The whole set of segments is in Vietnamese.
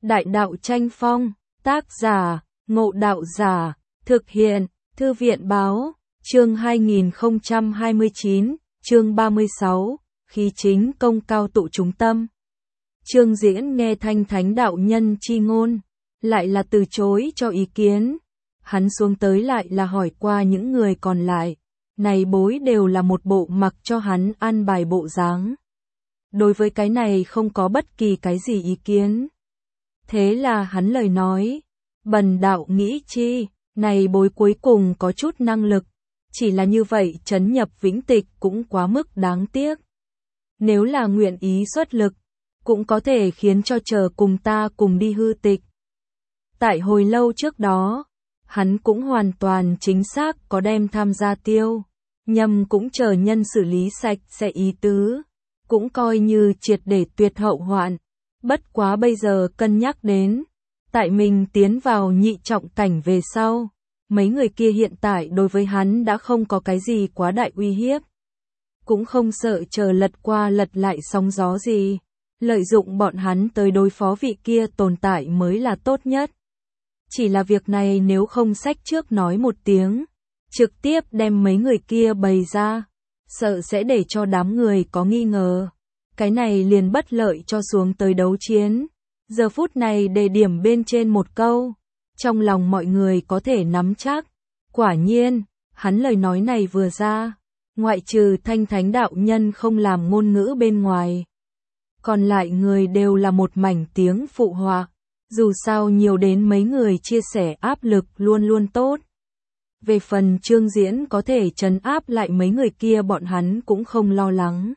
Đại đạo tranh phong, tác giả, Ngộ Đạo Giả, thực hiện, Thư viện báo, chương 2029, chương 36, khí chính công cao tụ chúng tâm. Trương Diễn nghe Thanh Thánh đạo nhân chi ngôn, lại là từ chối cho ý kiến. Hắn xuống tới lại là hỏi qua những người còn lại, này bối đều là một bộ mặc cho hắn an bài bộ dáng. Đối với cái này không có bất kỳ cái gì ý kiến. Thế là hắn lời nói, bần đạo nghĩ chi, này bối cuối cùng có chút năng lực, chỉ là như vậy trấn nhập vĩnh tịch cũng quá mức đáng tiếc. Nếu là nguyện ý xuất lực, cũng có thể khiến cho chờ cùng ta cùng đi hư tịch. Tại hồi lâu trước đó, hắn cũng hoàn toàn chính xác có đem tham gia tiêu, nhầm cũng chờ nhân xử lý sạch sẽ ý tứ, cũng coi như triệt để tuyệt hậu hoạn. Bất quá bây giờ cân nhắc đến, tại mình tiến vào nhị trọng cảnh về sau, mấy người kia hiện tại đối với hắn đã không có cái gì quá đại uy hiếp. Cũng không sợ chờ lật qua lật lại sóng gió gì, lợi dụng bọn hắn tới đối phó vị kia tồn tại mới là tốt nhất. Chỉ là việc này nếu không sách trước nói một tiếng, trực tiếp đem mấy người kia bày ra, sợ sẽ để cho đám người có nghi ngờ. Cái này liền bất lợi cho xuống tới đấu chiến. Giờ phút này đề điểm bên trên một câu, trong lòng mọi người có thể nắm chắc. Quả nhiên, hắn lời nói này vừa ra, ngoại trừ Thanh Thánh đạo nhân không làm ngôn ngữ bên ngoài, còn lại người đều là một mảnh tiếng phụ họa. Dù sao nhiều đến mấy người chia sẻ áp lực luôn luôn tốt. Về phần Trương Diễn có thể trấn áp lại mấy người kia bọn hắn cũng không lo lắng.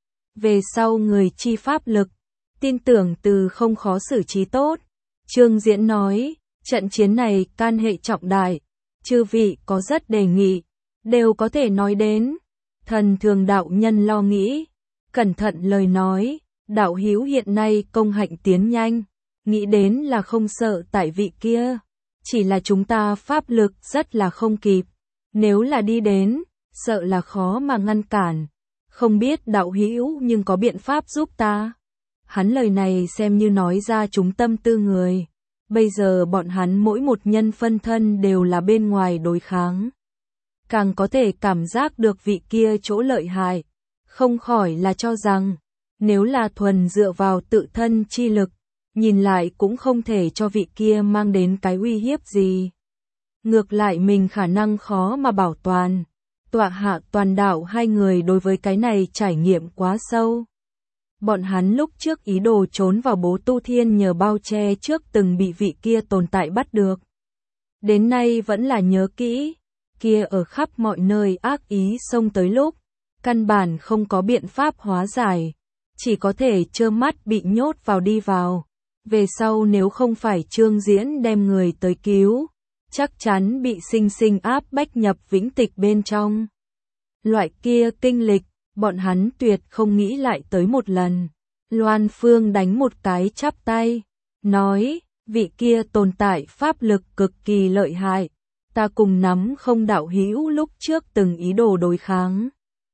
Về sau người chi pháp lực, tin tưởng từ không khó xử trí tốt. Trương Diễn nói, trận chiến này can hệ trọng đại, chư vị có rất đề nghị, đều có thể nói đến. Thần Thường đạo nhân lo nghĩ, cẩn thận lời nói, đạo hữu hiện nay công hạnh tiến nhanh, nghĩ đến là không sợ tại vị kia, chỉ là chúng ta pháp lực rất là không kịp, nếu là đi đến, sợ là khó mà ngăn cản. Không biết đạo hữu nhưng có biện pháp giúp ta. Hắn lời này xem như nói ra chúng tâm tư người. Bây giờ bọn hắn mỗi một nhân phân thân đều là bên ngoài đối kháng. Càng có thể cảm giác được vị kia chỗ lợi hại. Không khỏi là cho rằng, nếu là thuần dựa vào tự thân chi lực, nhìn lại cũng không thể cho vị kia mang đến cái uy hiếp gì. Ngược lại mình khả năng khó mà bảo toàn. Tọa hạ toàn đạo hai người đối với cái này trải nghiệm quá sâu. Bọn hắn lúc trước ý đồ trốn vào Bố Tu Thiên nhờ bao che trước từng bị vị kia tồn tại bắt được. Đến nay vẫn là nhớ kỹ, kia ở khắp mọi nơi ác ý xông tới lúc, căn bản không có biện pháp hóa giải, chỉ có thể trơ mắt bị nhốt vào đi vào. Về sau nếu không phải Trương Diễn đem người tới cứu, chắc chắn bị sinh sinh áp bách nhập vĩnh tịch bên trong. Loại kia kinh lịch, bọn hắn tuyệt không nghĩ lại tới một lần. Loan Phương đánh một cái chắp tay, nói, vị kia tồn tại pháp lực cực kỳ lợi hại, ta cùng nắm không đạo hữu lúc trước từng ý đồ đối kháng.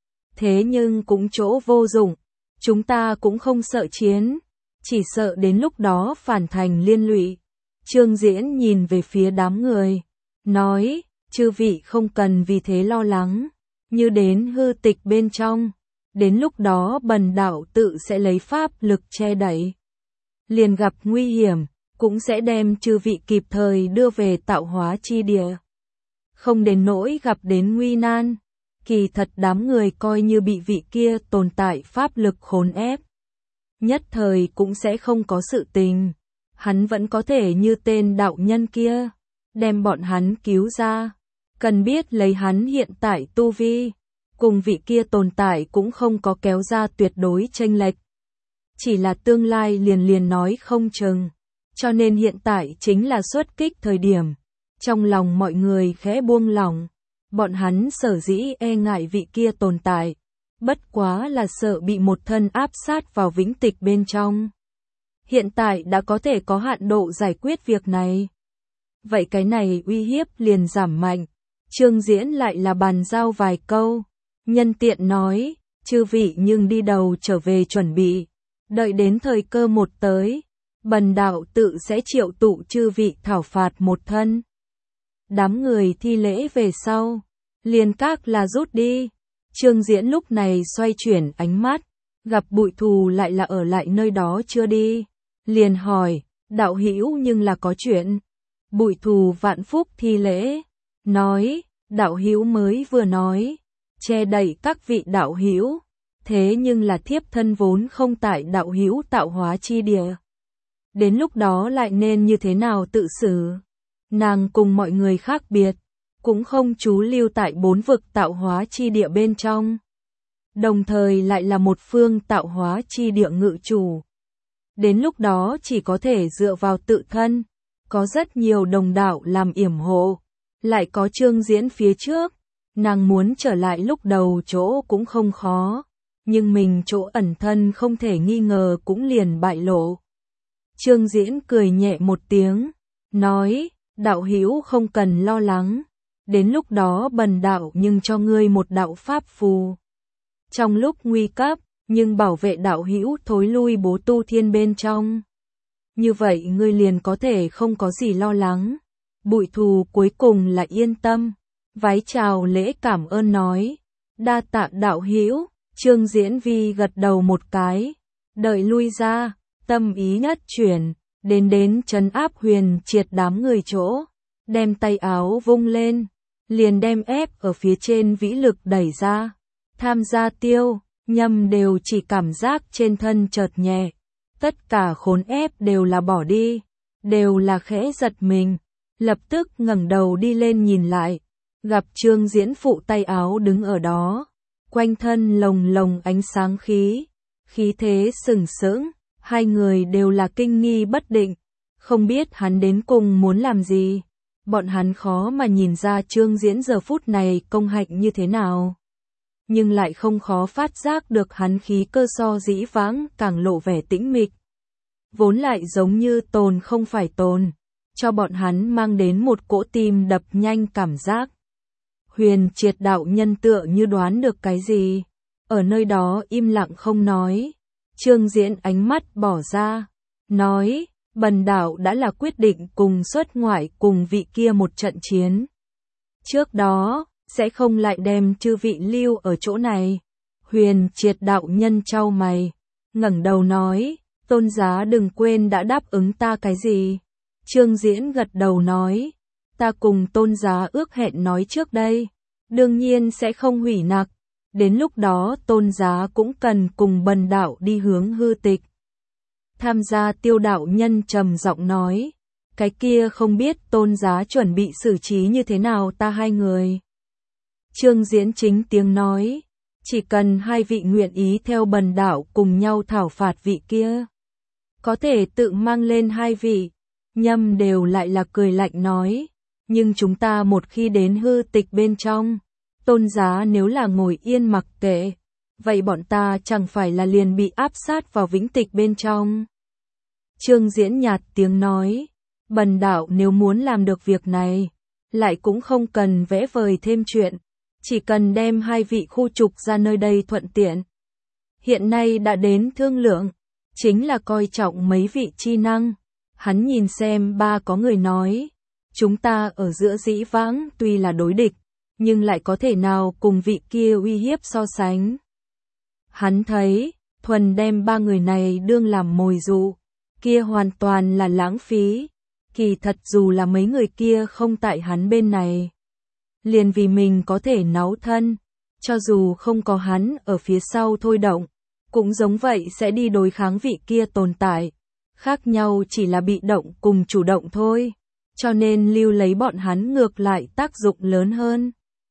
Thế nhưng cũng chỗ vô dụng, chúng ta cũng không sợ chiến, chỉ sợ đến lúc đó phản thành liên lụy. Trương Diễn nhìn về phía đám người, nói, chư vị không cần vì thế lo lắng, như đến hư tịch bên trong, đến lúc đó bần đạo tự sẽ lấy pháp lực che đẩy. Liền gặp nguy hiểm, cũng sẽ đem chư vị kịp thời đưa về tạo hóa chi địa. Không đến nỗi gặp đến nguy nan, kỳ thật đám người coi như bị vị kia tồn tại pháp lực khốn ép. Nhất thời cũng sẽ không có sự tình. Hắn vẫn có thể như tên đạo nhân kia, đem bọn hắn cứu ra. Cần biết lấy hắn hiện tại tu vi, cùng vị kia tồn tại cũng không có kéo ra tuyệt đối chênh lệch. Chỉ là tương lai liền nói không chừng. Cho nên hiện tại chính là xuất kích thời điểm. Trong lòng mọi người khẽ buông lỏng. Bọn hắn sở dĩ e ngại vị kia tồn tại. Bất quá là sợ bị một thân áp sát vào vĩnh tịch bên trong. Hiện tại đã có thể có hạn độ giải quyết việc này. Vậy cái này uy hiếp liền giảm mạnh. Trương Diễn lại là bàn giao vài câu. Nhân tiện nói, chư vị nhưng đi đầu trở về chuẩn bị. Đợi đến thời cơ một tới, bần đạo tự sẽ triệu tụ chư vị thảo phạt một thân. Đám người thi lễ về sau, liền các là rút đi. Trương Diễn lúc này xoay chuyển ánh mắt, gặp Bụi Thù lại là ở lại nơi đó chưa đi, liền hỏi, đạo hữu nhưng là có chuyện. Bụi Thù vạn phúc thi lễ, nói, đạo hữu mới vừa nói, che đậy các vị đạo hữu, thế nhưng là thiếp thân vốn không tại đạo hữu tạo hóa chi địa. Đến lúc đó lại nên như thế nào tự xử? Nàng cùng mọi người khác biệt, cũng không trú lưu tại 4 vực tạo hóa chi địa bên trong. Đồng thời lại là một phương tạo hóa chi địa ngự chủ. Đến lúc đó chỉ có thể dựa vào tự thân, có rất nhiều đồng đạo làm yểm hộ, lại có Trương Diễn phía trước, nàng muốn trở lại lúc đầu chỗ cũng không khó, nhưng mình chỗ ẩn thân không thể nghi ngờ cũng liền bại lộ. Trương Diễn cười nhẹ một tiếng, nói, đạo hữu không cần lo lắng, đến lúc đó bần đạo nhưng cho ngươi một đạo pháp phù. Trong lúc nguy cấp, nhưng bảo vệ đạo hữu thối lui bố tu thiên bên trong. Như vậy ngươi liền có thể không có gì lo lắng. Bụi Thù cuối cùng là yên tâm, vái chào lễ cảm ơn nói, đa tạ đạo hữu. Trương Diễn Vi gật đầu một cái, đợi lui ra, tâm ý nhất chuyển, đến trấn áp Huyền Triệt đám người chỗ, đem tay áo vung lên, liền đem ép ở phía trên vĩ lực đẩy ra. Tham gia Tiêu, Nhâm đều chỉ cảm giác trên thân chợt nhẹ, tất cả khốn ép đều là bỏ đi, đều là khẽ giật mình, lập tức ngẩng đầu đi lên nhìn lại, gặp Trương Diễn phụ tay áo đứng ở đó, quanh thân lồng lồng ánh sáng khí thế sừng sững, hai người đều là kinh nghi bất định, không biết hắn đến cùng muốn làm gì. Bọn hắn khó mà nhìn ra Trương Diễn giờ phút này công hạnh như thế nào, nhưng lại không khó phát giác được hắn khí cơ so dĩ vãng càng lộ vẻ tĩnh mịch. Vốn lại giống như tồn không phải tồn, cho bọn hắn mang đến một cỗ tim đập nhanh cảm giác. Huyền Triệt đạo nhân tựa như đoán được cái gì, ở nơi đó im lặng không nói. Trương Diễn ánh mắt bỏ ra, nói, bần đạo đã là quyết định cùng xuất ngoại cùng vị kia một trận chiến. Trước đó, sẽ không lại đem chư vị lưu ở chỗ này. Huyền Triệt đạo nhân chau mày, ngẩng đầu nói, tôn giá đừng quên đã đáp ứng ta cái gì. Trương Diễn gật đầu nói, ta cùng tôn giá ước hẹn nói trước đây, đương nhiên sẽ không hủy nặc, đến lúc đó tôn giá cũng cần cùng bần đạo đi hướng hư tịch. Tham gia Tiêu đạo nhân trầm giọng nói, cái kia không biết tôn giá chuẩn bị xử trí như thế nào ta hai người. Trương Diễn chính tiếng nói, chỉ cần hai vị nguyện ý theo bần đạo cùng nhau thảo phạt vị kia, có thể tự mang lên hai vị. Nhâm đều lại là cười lạnh nói, nhưng chúng ta một khi đến hư tịch bên trong, tôn giá nếu là ngồi yên mặc kệ, vậy bọn ta chẳng phải là liền bị áp sát vào vĩnh tịch bên trong. Trương Diễn nhạt tiếng nói, bần đạo nếu muốn làm được việc này, lại cũng không cần vẽ vời thêm chuyện, chỉ cần đem hai vị khu trục ra nơi đây thuận tiện. Hiện nay đã đến thương lượng, chính là coi trọng mấy vị chi năng. Hắn nhìn xem ba có người nói, chúng ta ở giữa dĩ vãng tuy là đối địch, nhưng lại có thể nào cùng vị kia uy hiếp so sánh. Hắn thấy, thuần đem ba người này đương làm mồi dụ, kia hoàn toàn là lãng phí. Kỳ thật dù là mấy người kia không tại hắn bên này, liền vì mình có thể náu thân, cho dù không có hắn ở phía sau thôi động, cũng giống vậy sẽ đi đối kháng vị kia tồn tại. Khác nhau chỉ là bị động cùng chủ động thôi, cho nên lưu lấy bọn hắn ngược lại tác dụng lớn hơn.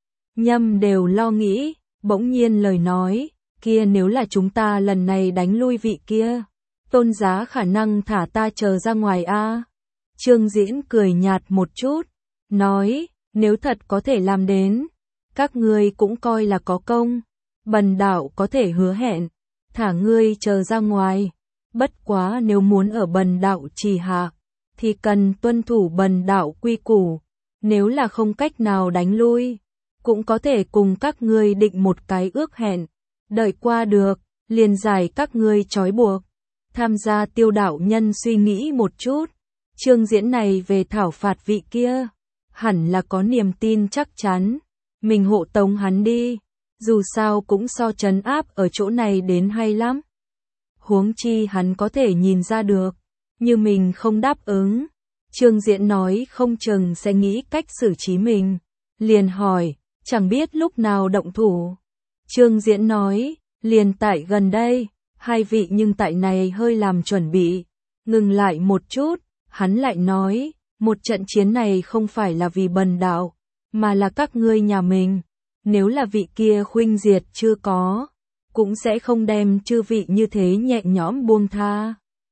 Nhâm đều lo nghĩ, bỗng nhiên lời nói, kia nếu là chúng ta lần này đánh lui vị kia, tôn giá khả năng thả ta chờ ra ngoài a. Trương Diễn cười nhạt một chút, nói, nếu thật có thể làm đến, các ngươi cũng coi là có công, bần đạo có thể hứa hẹn, thả ngươi chờ ra ngoài. Bất quá nếu muốn ở bần đạo trì hạ, thì cần tuân thủ bần đạo quy củ, nếu là không cách nào đánh lui, cũng có thể cùng các ngươi định một cái ước hẹn, đợi qua được, liền giải các ngươi trói buộc. Tham gia Tiêu đạo nhân suy nghĩ một chút, Trương Diễn này về thảo phạt vị kia, hẳn là có niềm tin chắc chắn, mình hộ tống hắn đi, dù sao cũng so trấn áp ở chỗ này đến hay lắm. Huống chi hắn có thể nhìn ra được, như mình không đáp ứng, Trương Diễn nói không chừng sẽ nghĩ cách xử trí mình, liền hỏi, chẳng biết lúc nào động thủ. Trương Diễn nói, liền tại gần đây, hai vị nhưng tại này hơi làm chuẩn bị. Ngừng lại một chút, hắn lại nói, một trận chiến này không phải là vì bần đạo, mà là các ngươi nhà mình. Nếu là vị kia khuynh diệt chưa có, cũng sẽ không đem chư vị như thế nhẹ nhõm buông tha.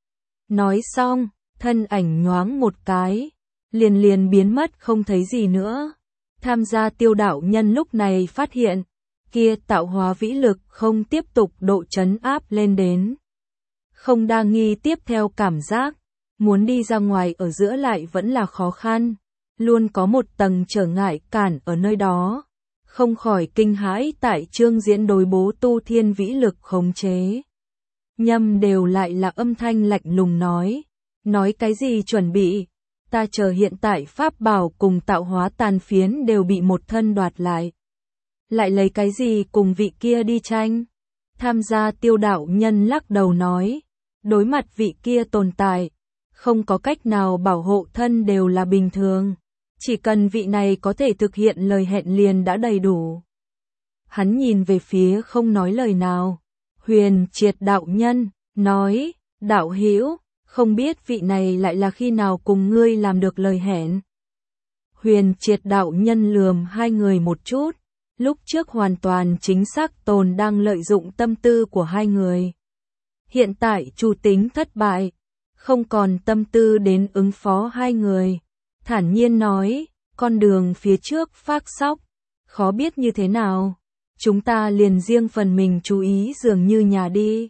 Nói xong, thân ảnh nhoáng một cái, liền biến mất không thấy gì nữa. Tham gia Tiêu đạo nhân lúc này phát hiện, kia tạo hóa vĩ lực không tiếp tục độ trấn áp lên đến. Không đa nghi tiếp theo cảm giác, muốn đi ra ngoài ở giữa lại vẫn là khó khăn, luôn có một tầng trở ngại cản ở nơi đó. Không khỏi kinh hãi tại Trương Diễn đối bố tu thiên vĩ lực khống chế. Nhâm đều lại là âm thanh lạnh lùng nói cái gì chuẩn bị, ta chờ hiện tại pháp bảo cùng tạo hóa tàn phiến đều bị một thân đoạt lại. Lại lấy cái gì cùng vị kia đi tranh? Tham gia Tiêu đạo nhân lắc đầu nói, đối mặt vị kia tồn tại, không có cách nào bảo hộ thân đều là bình thường. Chỉ cần vị này có thể thực hiện lời hẹn liền đã đầy đủ. Hắn nhìn về phía không nói lời nào. Huyền Triệt đạo nhân, nói, đạo hữu, không biết vị này lại là khi nào cùng ngươi làm được lời hẹn. Huyền Triệt đạo nhân lườm hai người một chút, lúc trước hoàn toàn chính xác Tồn đang lợi dụng tâm tư của hai người. Hiện tại chủ tính thất bại, không còn tâm tư đến ứng phó hai người. Thản nhiên nói, con đường phía trước phác sóc, khó biết như thế nào, chúng ta liền riêng phần mình chú ý dường như nhà đi.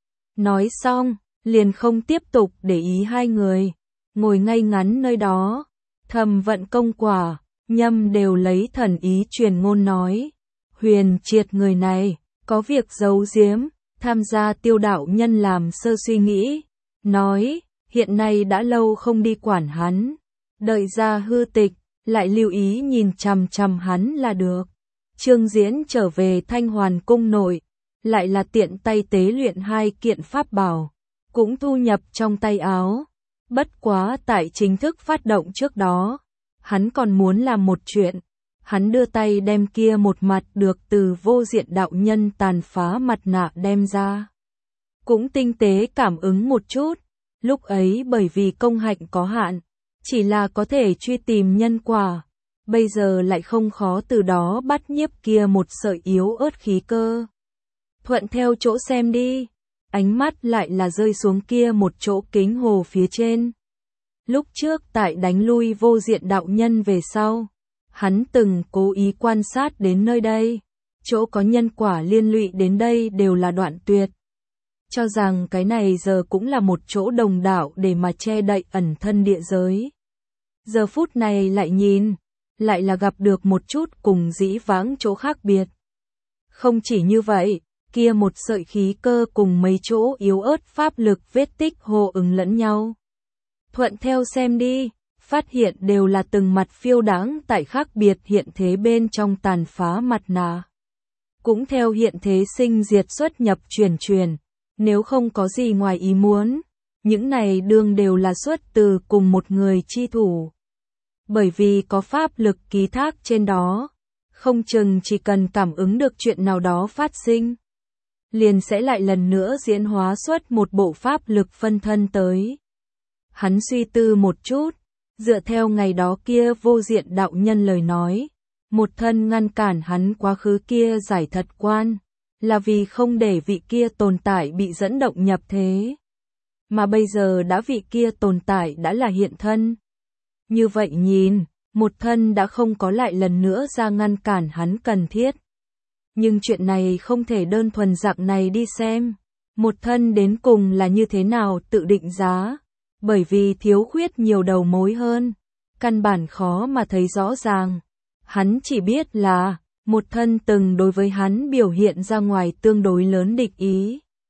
Nói xong, liền không tiếp tục để ý hai người, ngồi ngay ngắn nơi đó, thầm vận công quả, Nhâm đều lấy thần ý truyền ngôn nói, Huyền Triệt người này, có việc giấu giếm. Tham gia Tiêu đạo nhân làm sơ suy nghĩ, nói, hiện nay đã lâu không đi quản hắn. Đợi ra hư tịch, lại lưu ý nhìn chằm chằm hắn là được. Trương Diễn trở về Thanh Hoàn cung nội, lại là tiện tay tế luyện hai kiện pháp bảo, cũng thu nhập trong tay áo. Bất quá tại chính thức phát động trước đó, hắn còn muốn làm một chuyện. Hắn đưa tay đem kia một mặt được từ Vô Diện đạo nhân tàn phá mặt nạ đem ra. Cũng tinh tế cảm ứng một chút, lúc ấy bởi vì công hạnh có hạn, chỉ là có thể truy tìm nhân quả, bây giờ lại không khó từ đó bắt nhiếp kia một sợi yếu ớt khí cơ. Thuận theo chỗ xem đi, ánh mắt lại là rơi xuống kia một chỗ kính hồ phía trên. Lúc trước tại đánh lui Vô Diện đạo nhân về sau, hắn từng cố ý quan sát đến nơi đây, chỗ có nhân quả liên lụy đến đây đều là đoạn tuyệt. Cho rằng cái này giờ cũng là một chỗ đồng đạo để mà che đậy ẩn thân địa giới. Giờ phút này lại nhìn, lại là gặp được một chút cùng dĩ vãng chỗ khác biệt. Không chỉ như vậy, kia một sợi khí cơ cùng mấy chỗ yếu ớt pháp lực vết tích hô ứng lẫn nhau. Thuận theo xem đi, phát hiện đều là từng mặt phiêu đáng tại khác biệt hiện thế bên trong tàn phá mặt nạ. Cũng theo hiện thế sinh diệt xuất nhập chuyển, nếu không có gì ngoài ý muốn, những này đương đều là xuất từ cùng một người chi thủ. Bởi vì có pháp lực ký thác trên đó, không chừng chỉ cần cảm ứng được chuyện nào đó phát sinh, liền sẽ lại lần nữa diễn hóa xuất một bộ pháp lực phân thân tới. Hắn suy tư một chút, dựa theo ngày đó kia Vô Diện đạo nhân lời nói, một thân ngăn cản hắn quá khứ kia giải thật quan, là vì không để vị kia tồn tại bị dẫn động nhập thế. Mà bây giờ đã vị kia tồn tại đã là hiện thân. Như vậy nhìn, một thân đã không có lại lần nữa ra ngăn cản hắn cần thiết. Nhưng chuyện này không thể đơn thuần dạng này đi xem. Một thân đến cùng là như thế nào tự định giá, bởi vì thiếu khuyết nhiều đầu mối hơn, căn bản khó mà thấy rõ ràng. Hắn chỉ biết là, một thân từng đối với hắn biểu hiện ra ngoài tương đối lớn địch ý.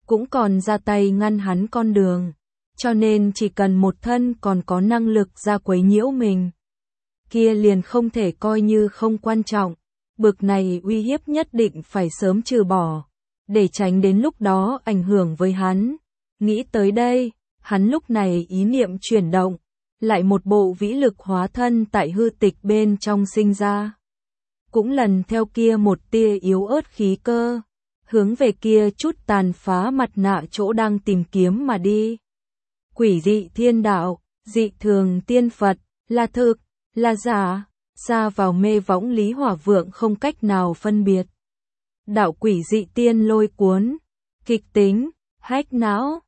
cũng còn ra tay ngăn hắn con đường, cho nên chỉ cần một thân còn có năng lực ra quấy nhiễu mình, kia liền không thể coi như không quan trọng, bực này uy hiếp nhất định phải sớm trừ bỏ, để tránh đến lúc đó ảnh hưởng với hắn. Nghĩ tới đây, hắn lúc này ý niệm chuyển động, lại một bộ vĩ lực hóa thân tại hư tịch bên trong sinh ra. Cũng lần theo kia một tia yếu ớt khí cơ, hướng về kia chút tàn phá mặt nạ chỗ đang tìm kiếm mà đi. Quỷ dị thiên đạo, dị thường tiên Phật, là thực, là giả, xa vào mê võng Lý Hỏa Vượng không cách nào phân biệt. Đạo quỷ dị tiên lôi cuốn, kịch tính, hách não,